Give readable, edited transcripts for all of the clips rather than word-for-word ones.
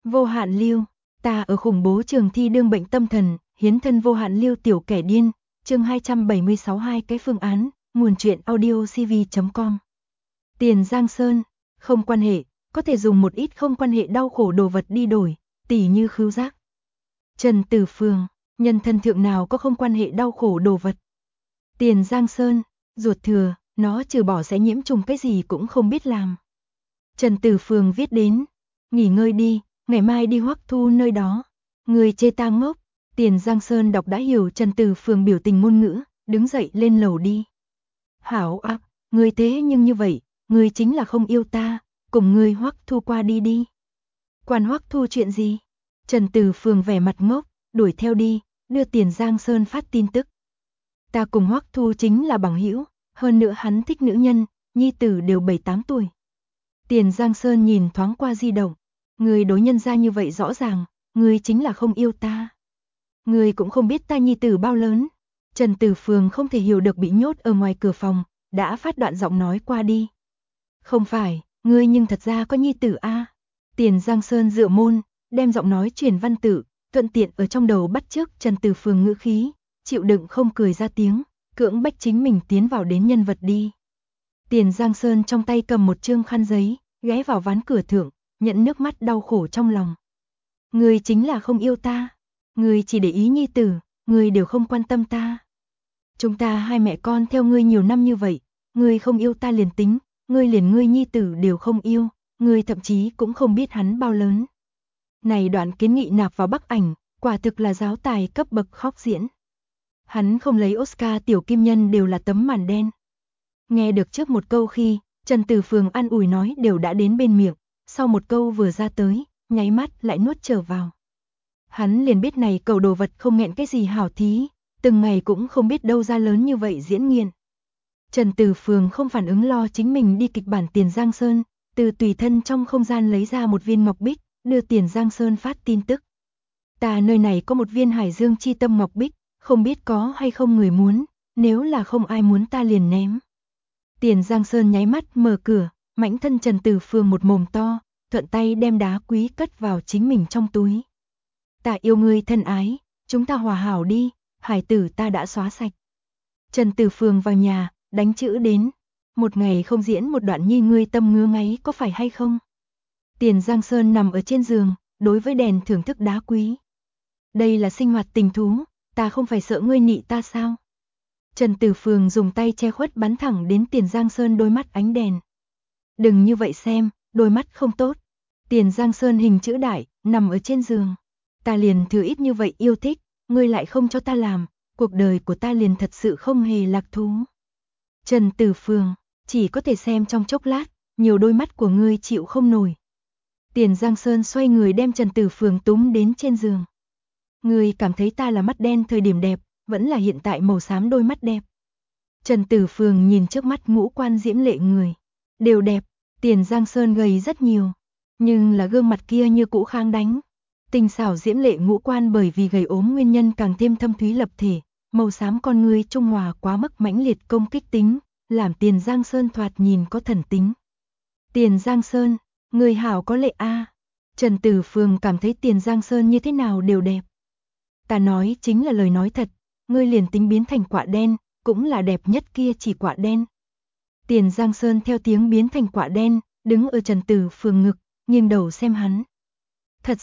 Vô hạn lưu, ta ở khủng bố trường thi đương bệnh tâm thần, hiến thân vô hạn lưu tiểu kẻ điên, chương 276 hai cái phương án, nguồn truyện audio cv.com. Tiền Giang Sơn, không quan hệ, có thể dùng một ít không quan hệ đau khổ đồ vật đi đổi, tỉ như khứu giác. Trần Tử Phường, nhân thân thượng nào có không quan hệ đau khổ đồ vật. Tiền Giang Sơn, ruột thừa, nó trừ bỏ sẽ nhiễm trùng cái gì cũng không biết làm. Trần Tử Phường viết đến, nghỉ ngơi đi, ngày mai đi Hoắc Thu nơi đó. Người chê ta ngốc, Tiền Giang Sơn đọc đã hiểu Trần Tử Phường biểu tình ngôn ngữ, đứng dậy lên lầu đi. Hảo ạ, người thế nhưng như vậy, người chính là không yêu ta, cùng người Hoắc Thu qua đi đi. Quan Hoắc Thu chuyện gì? Trần Tử Phường vẻ mặt ngốc, đuổi theo đi, đưa Tiền Giang Sơn phát tin tức. Ta cùng Hoắc Thu chính là bằng hữu, hơn nữa hắn thích nữ nhân, nhi tử đều 7-8 tuổi. Tiền Giang Sơn nhìn thoáng qua di động, người đối nhân ra như vậy rõ ràng, người chính là không yêu ta. Người cũng không biết ta nhi tử bao lớn. Trần Tử Phường không thể hiểu được bị nhốt ở ngoài cửa phòng, đã phát đoạn giọng nói qua đi. Không phải, ngươi nhưng thật ra có nhi tử a. Tiền Giang Sơn dựa môn, đem giọng nói truyền văn tự, thuận tiện ở trong đầu bắt chước Trần Tử Phường ngữ khí, chịu đựng không cười ra tiếng, cưỡng bách chính mình tiến vào đến nhân vật đi. Tiền Giang Sơn trong tay cầm một trương khăn giấy, ghé vào ván cửa thượng, nhận nước mắt đau khổ trong lòng. Người chính là không yêu ta, người chỉ để ý nhi tử, người đều không quan tâm ta. Chúng ta hai mẹ con theo ngươi nhiều năm như vậy, ngươi không yêu ta liền tính, ngươi liền ngươi nhi tử đều không yêu, ngươi thậm chí cũng không biết hắn bao lớn. Này đoạn kiến nghị nạp vào Bắc Ảnh, quả thực là giáo tài cấp bậc khóc diễn. Hắn không lấy Oscar tiểu kim nhân đều là tấm màn đen. Nghe được trước một câu khi, Trần Tử Phường an ủi nói đều đã đến bên miệng, sau một câu vừa ra tới, nháy mắt lại nuốt trở vào. Hắn liền biết này cầu đồ vật không nghẹn cái gì hảo thí, từng ngày cũng không biết đâu ra lớn như vậy diễn nghiền. Trần Tử Phường không phản ứng lo chính mình đi kịch bản Tiền Giang Sơn, từ tùy thân trong không gian lấy ra một viên ngọc bích, đưa Tiền Giang Sơn phát tin tức. Ta nơi này có một viên Hải Dương chi tâm ngọc bích, không biết có hay không người muốn, nếu là không ai muốn ta liền ném. Tiền Giang Sơn nháy mắt mở cửa, mãnh thân Trần Tử Phường một mồm to, thuận tay đem đá quý cất vào chính mình trong túi. Ta yêu ngươi thân ái, chúng ta hòa hảo đi, hải tử ta đã xóa sạch. Trần Tử Phường vào nhà, đánh chữ đến. Một ngày không diễn một đoạn nhi ngươi tâm ngứa ngáy có phải hay không? Tiền Giang Sơn nằm ở trên giường, đối với đèn thưởng thức đá quý. Đây là sinh hoạt tình thú, ta không phải sợ ngươi nị ta sao? Trần Tử Phường dùng tay che khuất bắn thẳng đến Tiền Giang Sơn đôi mắt ánh đèn. Đừng như vậy xem, đôi mắt không tốt. Tiền Giang Sơn hình chữ đại, nằm ở trên giường. Ta liền thừa ít như vậy yêu thích, ngươi lại không cho ta làm, cuộc đời của ta liền thật sự không hề lạc thú. Trần Tử Phường, chỉ có thể xem trong chốc lát, nhiều đôi mắt của ngươi chịu không nổi. Tiền Giang Sơn xoay người đem Trần Tử Phường túm đến trên giường. Ngươi cảm thấy ta là mắt đen thời điểm đẹp, vẫn là hiện tại màu xám đôi mắt đẹp. Trần Tử Phường nhìn trước mắt ngũ quan diễm lệ người. Đều đẹp, Tiền Giang Sơn gầy rất nhiều. Nhưng là gương mặt kia như cũ kháng đánh. Tinh xảo diễm lệ ngũ quan bởi vì gầy ốm nguyên nhân càng thêm thâm thúy lập thể. Màu xám con ngươi trung hòa quá mức mãnh liệt công kích tính, làm Tiền Giang Sơn thoạt nhìn có thần tính. Tiền Giang Sơn, người hảo có lệ a. Trần Tử Phường cảm thấy Tiền Giang Sơn như thế nào đều đẹp. Ta nói chính là lời nói thật, ngươi liền tính biến thành quả đen, cũng là đẹp nhất kia chỉ quả đen. Tiền Giang Sơn theo tiếng biến thành quả đen, đứng ở Trần Tử Phường ngực, nghiêng đầu xem hắn. Thật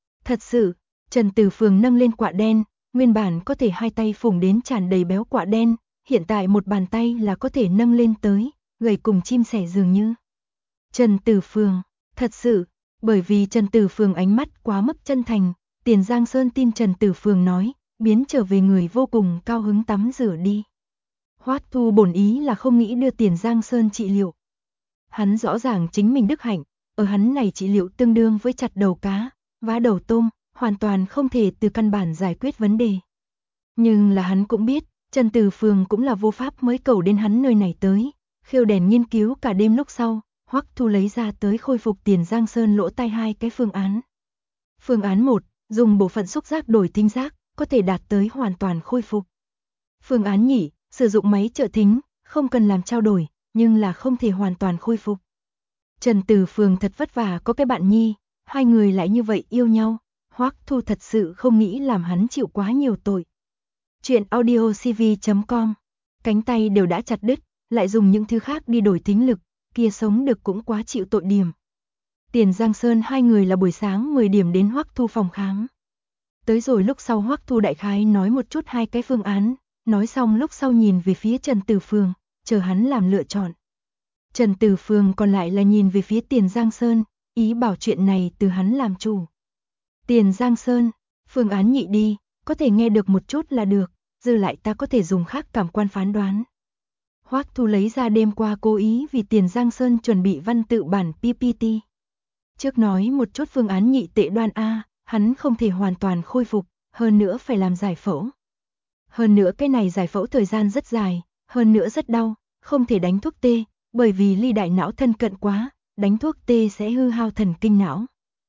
sự, Trần Tử Phường nâng lên quả đen, nguyên bản có thể hai tay phủng đến tràn đầy béo quả đen, hiện tại một bàn tay là có thể nâng lên tới, gầy cùng chim sẻ dường như. Trần Tử Phường, thật sự, bởi vì Trần Tử Phường ánh mắt quá mức chân thành, Tiền Giang Sơn tin Trần Tử Phường nói, biến trở về người vô cùng cao hứng tắm rửa đi. Hoắc Thu bổn ý là không nghĩ đưa Tiền Giang Sơn trị liệu. Hắn rõ ràng chính mình đức hạnh, ở hắn này trị liệu tương đương với chặt đầu cá, vá đầu tôm, hoàn toàn không thể từ căn bản giải quyết vấn đề. Nhưng là hắn cũng biết, Trần Tử Phường cũng là vô pháp mới cầu đến hắn nơi này tới, khêu đèn nghiên cứu cả đêm lúc sau, Hoắc Thu lấy ra tới khôi phục Tiền Giang Sơn lỗ tai hai cái phương án. Phương án 1, dùng bộ phận xúc giác đổi thính giác, có thể đạt tới hoàn toàn khôi phục. Phương án nhị, sử dụng máy trợ thính, không cần làm trao đổi, nhưng là không thể hoàn toàn khôi phục. Trần Tử Phường thật vất vả có cái bạn nhi, hai người lại như vậy yêu nhau, Hoắc Thu thật sự không nghĩ làm hắn chịu quá nhiều tội. Chuyện audio cv.com, cánh tay đều đã chặt đứt, lại dùng những thứ khác đi đổi thính lực, kia sống được cũng quá chịu tội điểm. Tiền Giang Sơn hai người là buổi sáng 10 điểm đến Hoắc Thu phòng khám. Tới rồi lúc sau Hoắc Thu đại khái nói một chút hai cái phương án, nói xong lúc sau nhìn về phía Trần Tử Phường, chờ hắn làm lựa chọn. Trần Tử Phường còn lại là nhìn về phía Tiền Giang Sơn, ý bảo chuyện này từ hắn làm chủ. Tiền Giang Sơn, phương án nhị đi, có thể nghe được một chút là được, dư lại ta có thể dùng khác cảm quan phán đoán. Hoắc Thu lấy ra đêm qua cố ý vì Tiền Giang Sơn chuẩn bị văn tự bản PPT. Trước nói một chút phương án nhị tệ đoan A, hắn không thể hoàn toàn khôi phục, hơn nữa phải làm giải phẫu. Hơn nữa cái này giải phẫu thời gian rất dài, hơn nữa rất đau, không thể đánh thuốc tê, bởi vì ly đại não thân cận quá, đánh thuốc tê sẽ hư hao thần kinh não.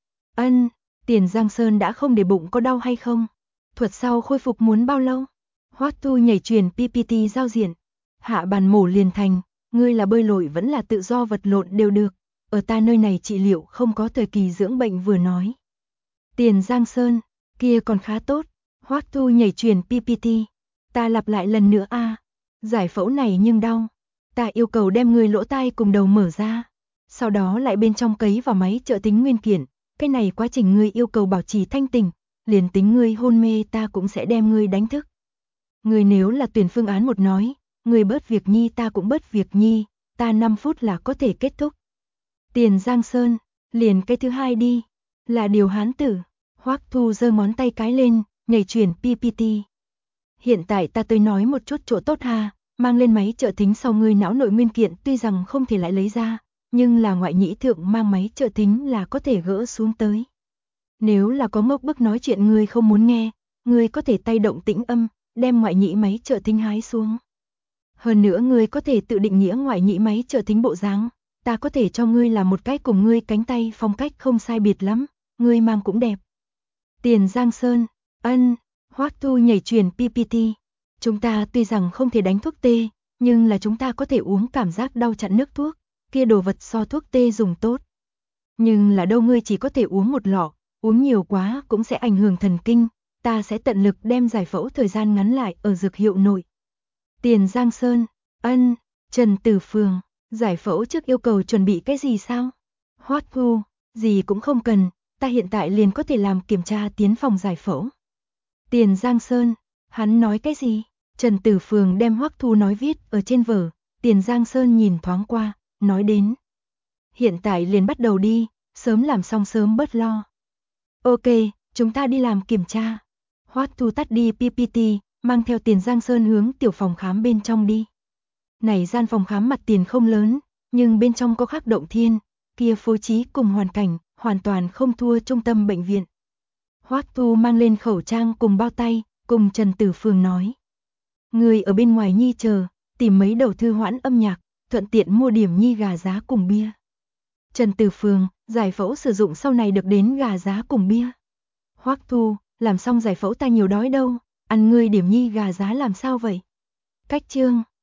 Tiền Giang Sơn đã không để bụng có đau hay không? Thuật sau khôi phục muốn bao lâu? Hoắc Thu nhảy truyền PPT giao diện. Hạ bàn mổ liền thành, ngươi là bơi lội vẫn là tự do vật lộn đều được. Ở ta nơi này trị liệu không có thời kỳ dưỡng bệnh vừa nói. Tiền Giang Sơn, kia còn khá tốt. Hoắc Thu nhảy truyền PPT. Ta lặp lại lần nữa a. Giải phẫu này nhưng đau. Ta yêu cầu đem ngươi lỗ tai cùng đầu mở ra. Sau đó lại bên trong cấy vào máy trợ tính nguyên kiện. Cái này quá trình ngươi yêu cầu bảo trì thanh tỉnh, liền tính ngươi hôn mê ta cũng sẽ đem ngươi đánh thức. Ngươi nếu là tuyển phương án một nói, ngươi bớt việc nhi ta cũng bớt việc nhi, ta 5 phút là có thể kết thúc. Tiền Giang Sơn, liền cái thứ hai đi, là điều hán tử. Hoắc Thu giơ ngón tay cái lên, nhảy chuyển PPT. Hiện tại ta tới nói một chút chỗ tốt ha, mang lên máy trợ thính sau ngươi não nội nguyên kiện tuy rằng không thể lại lấy ra, nhưng là ngoại nhĩ thượng mang máy trợ thính là có thể gỡ xuống tới. Nếu là có ngốc bức nói chuyện ngươi không muốn nghe, ngươi có thể tay động tĩnh âm, đem ngoại nhĩ máy trợ thính hái xuống. Hơn nữa ngươi có thể tự định nghĩa ngoại nhĩ máy trợ thính bộ dáng, ta có thể cho ngươi làm một cái cùng ngươi cánh tay phong cách không sai biệt lắm, ngươi mang cũng đẹp. Tiền Giang Sơn, Hoắc Thu nhảy truyền PPT. Chúng ta tuy rằng không thể đánh thuốc tê, nhưng là chúng ta có thể uống cảm giác đau chặn nước thuốc, kia đồ vật so thuốc tê dùng tốt. Nhưng là đâu ngươi chỉ có thể uống một lọ, uống nhiều quá cũng sẽ ảnh hưởng thần kinh, ta sẽ tận lực đem giải phẫu thời gian ngắn lại ở dược hiệu nội. Tiền Giang Sơn, Trần Tử Phường, giải phẫu trước yêu cầu chuẩn bị cái gì sao? Hoắc Thu, gì cũng không cần, ta hiện tại liền có thể làm kiểm tra tiến phòng giải phẫu. Tiền Giang Sơn, hắn nói cái gì? Trần Tử Phường đem Hoắc Thu nói viết ở trên vở, Tiền Giang Sơn nhìn thoáng qua, nói đến. Hiện tại liền bắt đầu đi, sớm làm xong sớm bớt lo. Ok, chúng ta đi làm kiểm tra. Hoắc Thu tắt đi PPT, mang theo Tiền Giang Sơn hướng tiểu phòng khám bên trong đi. Này gian phòng khám mặt tiền không lớn, nhưng bên trong có khắc động thiên, kia phối trí cùng hoàn cảnh, hoàn toàn không thua trung tâm bệnh viện. Hoắc Thu mang lên khẩu trang cùng bao tay, cùng Trần Tử Phường nói. Người ở bên ngoài nhi chờ, tìm mấy đầu thư hoãn âm nhạc, thuận tiện mua điểm nhi gà giá cùng bia. Trần Tử Phường, giải phẫu sử dụng sau này được đến gà giá cùng bia. Hoắc Thu, làm xong giải phẫu ta nhiều đói đâu, ăn ngươi điểm nhi gà giá làm sao vậy? Cách chương